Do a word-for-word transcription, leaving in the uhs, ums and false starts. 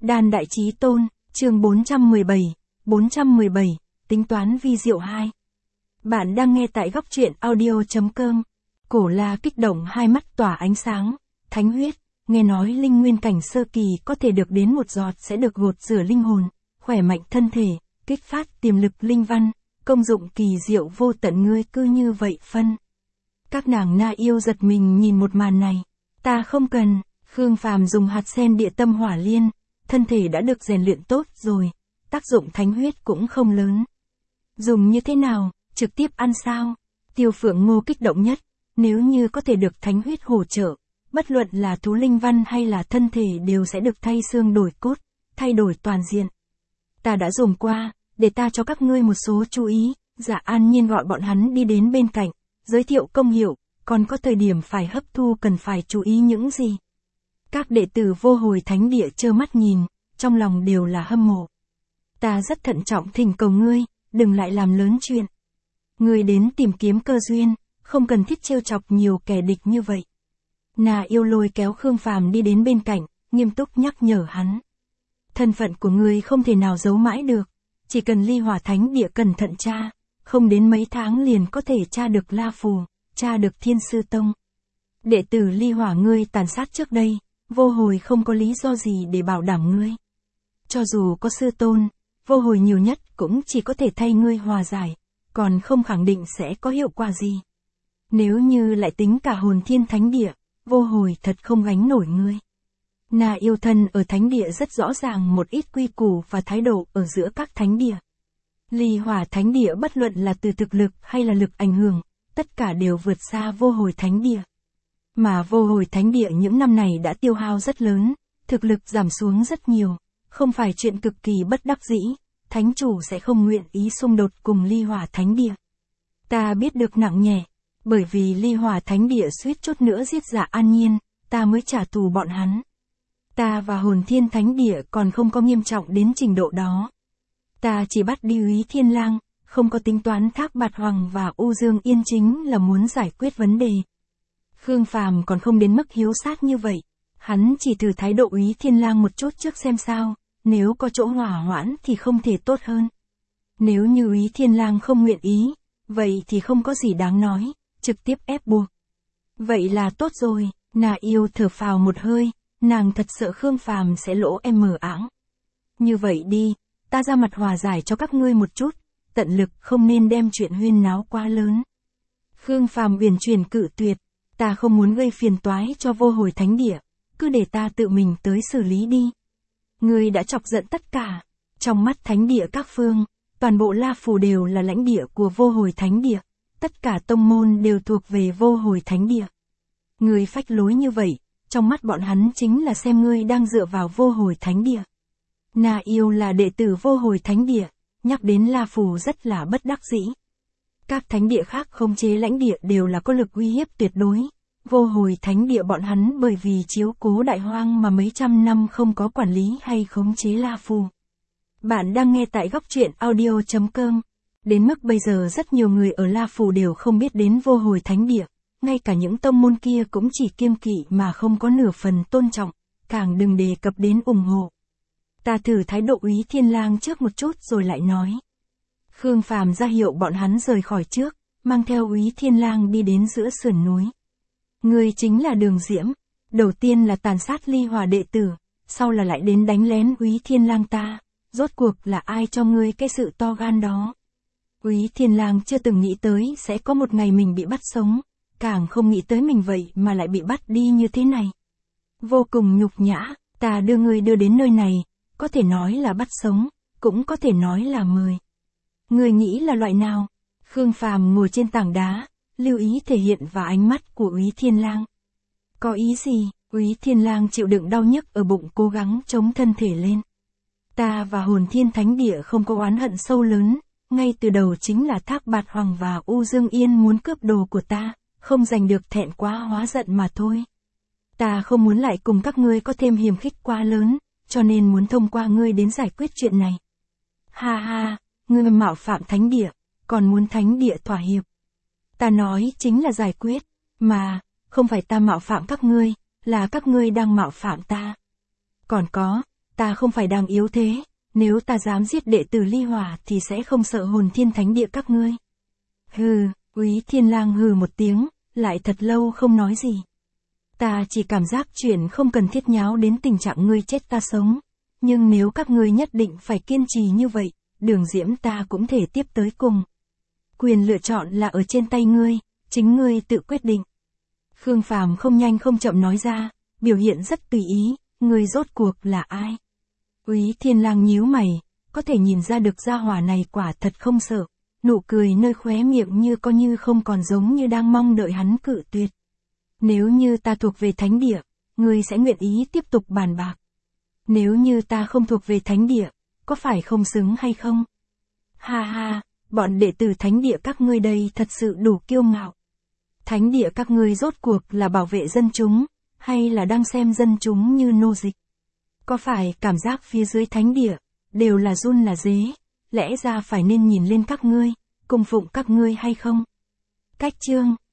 Đan Đại Chí Tôn, chương bốn trăm mười bảy, bốn trăm mười bảy, tính toán vi diệu hai. Bạn đang nghe tại góc truyện audio chấm com. Cổ La kích động, hai mắt tỏa ánh sáng. Thánh huyết, nghe nói linh nguyên cảnh sơ kỳ có thể được đến một giọt sẽ được gột rửa linh hồn, khỏe mạnh thân thể, kích phát tiềm lực linh văn, công dụng kỳ diệu vô tận, ngươi cứ như vậy phân. Các nàng Na Yêu giật mình nhìn một màn này. Ta không cần. Khương Phàm dùng hạt sen địa tâm hỏa liên, thân thể đã được rèn luyện tốt rồi, tác dụng thánh huyết cũng không lớn. Dùng như thế nào, trực tiếp ăn sao? Tiêu Phượng Ngô kích động nhất, nếu như có thể được thánh huyết hỗ trợ, bất luận là thú linh văn hay là thân thể đều sẽ được thay xương đổi cốt, thay đổi toàn diện. Ta đã dùng qua, để ta cho các ngươi một số chú ý. Dạ An Nhiên gọi bọn hắn đi đến bên cạnh, giới thiệu công hiệu, còn có thời điểm phải hấp thu cần phải chú ý những gì. Các đệ tử Vô Hồi Thánh Địa trơ mắt nhìn, trong lòng đều là hâm mộ. Ta rất thận trọng thỉnh cầu ngươi, đừng lại làm lớn chuyện. Ngươi đến tìm kiếm cơ duyên, không cần thiết trêu chọc nhiều kẻ địch như vậy. Na Yêu lôi kéo Khương Phàm đi đến bên cạnh, nghiêm túc nhắc nhở hắn. Thân phận của ngươi không thể nào giấu mãi được, chỉ cần Ly Hỏa Thánh Địa cẩn thận tra, không đến mấy tháng liền có thể tra được La Phù, tra được Thiên Sư Tông. Đệ tử Ly Hỏa ngươi tàn sát trước đây, Vô Hồi không có lý do gì để bảo đảm ngươi. Cho dù có sư tôn, Vô Hồi nhiều nhất cũng chỉ có thể thay ngươi hòa giải, còn không khẳng định sẽ có hiệu quả gì. Nếu như lại tính cả Hồn Thiên Thánh Địa, Vô Hồi thật không gánh nổi ngươi. Na Yêu thân ở Thánh Địa rất rõ ràng một ít quy củ và thái độ ở giữa các Thánh Địa. Ly Hỏa Thánh Địa bất luận là từ thực lực hay là lực ảnh hưởng, tất cả đều vượt xa Vô Hồi Thánh Địa. Mà Vô Hồi Thánh Địa những năm này đã tiêu hao rất lớn, thực lực giảm xuống rất nhiều, không phải chuyện cực kỳ bất đắc dĩ, Thánh chủ sẽ không nguyện ý xung đột cùng Ly Hỏa Thánh Địa. Ta biết được nặng nhẹ, bởi vì Ly Hỏa Thánh Địa suýt chút nữa giết Dạ An Nhiên, ta mới trả thù bọn hắn. Ta và Hồn Thiên Thánh Địa còn không có nghiêm trọng đến trình độ đó. Ta chỉ bắt đi Úy Thiên Lang, không có tính toán Thác Bạt Hoàng và U Dương Yên chính là muốn giải quyết vấn đề. Khương Phàm còn không đến mức hiếu sát như vậy, hắn chỉ thử thái độ Úy Thiên Lang một chút trước xem sao, nếu có chỗ hỏa hoãn thì không thể tốt hơn. Nếu như Úy Thiên Lang không nguyện ý, vậy thì không có gì đáng nói, trực tiếp ép buộc. Vậy là tốt rồi. Na Yêu thở phào một hơi, nàng thật sợ Khương Phàm sẽ lỗ em mờ áng. Như vậy đi, ta ra mặt hòa giải cho các ngươi một chút, tận lực không nên đem chuyện huyên náo quá lớn. Khương Phàm uyển chuyển cự tuyệt, ta không muốn gây phiền toái cho Vô Hồi Thánh Địa, cứ để ta tự mình tới xử lý đi. Ngươi đã chọc giận tất cả, trong mắt Thánh Địa các phương, toàn bộ La Phù đều là lãnh địa của Vô Hồi Thánh Địa, tất cả tông môn đều thuộc về Vô Hồi Thánh Địa. Ngươi phách lối như vậy, trong mắt bọn hắn chính là xem ngươi đang dựa vào Vô Hồi Thánh Địa. Na Yêu là đệ tử Vô Hồi Thánh Địa, nhắc đến La Phù rất là bất đắc dĩ. Các thánh địa khác khống chế lãnh địa đều là có lực uy hiếp tuyệt đối. Vô Hồi Thánh Địa bọn hắn bởi vì chiếu cố đại hoang mà mấy trăm năm không có quản lý hay khống chế La Phù. Bạn đang nghe tại góc truyện audio chấm com. Đến mức bây giờ rất nhiều người ở La Phù đều không biết đến Vô Hồi Thánh Địa, ngay cả những tông môn kia cũng chỉ kiêng kỵ mà không có nửa phần tôn trọng, càng đừng đề cập đến ủng hộ. Ta thử thái độ Úy Thiên Lang trước một chút rồi lại nói. Khương Phàm ra hiệu bọn hắn rời khỏi trước, mang theo Úy Thiên Lang đi đến giữa sườn núi. Ngươi chính là Đường Diễm, đầu tiên là tàn sát Ly Hỏa đệ tử, sau là lại đến đánh lén Úy Thiên Lang ta, rốt cuộc là ai cho ngươi cái sự to gan đó? Úy Thiên Lang chưa từng nghĩ tới sẽ có một ngày mình bị bắt sống, càng không nghĩ tới mình vậy mà lại bị bắt đi như thế này. Vô cùng nhục nhã, ta đưa ngươi đưa đến nơi này, có thể nói là bắt sống, cũng có thể nói là mời. Ngươi nghĩ là loại nào? Khương Phàm ngồi trên tảng đá, lưu ý thể hiện vào ánh mắt của Úy Thiên Lang. Có ý gì? Úy Thiên Lang chịu đựng đau nhức ở bụng cố gắng chống thân thể lên. Ta và Hồn Thiên Thánh Địa không có oán hận sâu lớn, ngay từ đầu chính là Thác Bạt Hoàng và U Dương Yên muốn cướp đồ của ta, không giành được thẹn quá hóa giận mà thôi. Ta không muốn lại cùng các ngươi có thêm hiềm khích quá lớn, cho nên muốn thông qua ngươi đến giải quyết chuyện này. Ha ha, ngươi mạo phạm Thánh Địa, còn muốn Thánh Địa thỏa hiệp. Ta nói chính là giải quyết, mà, không phải ta mạo phạm các ngươi, là các ngươi đang mạo phạm ta. Còn có, ta không phải đang yếu thế, nếu ta dám giết đệ tử Ly Hỏa thì sẽ không sợ hồn thiên thánh địa các ngươi. Hừ, Úy Thiên Lang hừ một tiếng, lại thật lâu không nói gì. Ta chỉ cảm giác chuyện không cần thiết nháo đến tình trạng ngươi chết ta sống, nhưng nếu các ngươi nhất định phải kiên trì như vậy, Đường Diễm ta cũng thể tiếp tới cùng. Quyền lựa chọn là ở trên tay ngươi, chính ngươi tự quyết định. Khương Phàm không nhanh không chậm nói ra, biểu hiện rất tùy ý, ngươi rốt cuộc là ai? Úy Thiên Lang nhíu mày, có thể nhìn ra được gia hỏa này quả thật không sợ, nụ cười nơi khóe miệng như có như không còn giống như đang mong đợi hắn cự tuyệt. Nếu như ta thuộc về thánh địa, ngươi sẽ nguyện ý tiếp tục bàn bạc. Nếu như ta không thuộc về thánh địa, có phải không xứng hay không? Ha ha, bọn đệ tử thánh địa các ngươi đây thật sự đủ kiêu ngạo. Thánh địa các ngươi rốt cuộc là bảo vệ dân chúng, hay là đang xem dân chúng như nô dịch? Có phải cảm giác phía dưới thánh địa, đều là run là dế, lẽ ra phải nên nhìn lên các ngươi, cung phụng các ngươi hay không? Cách chương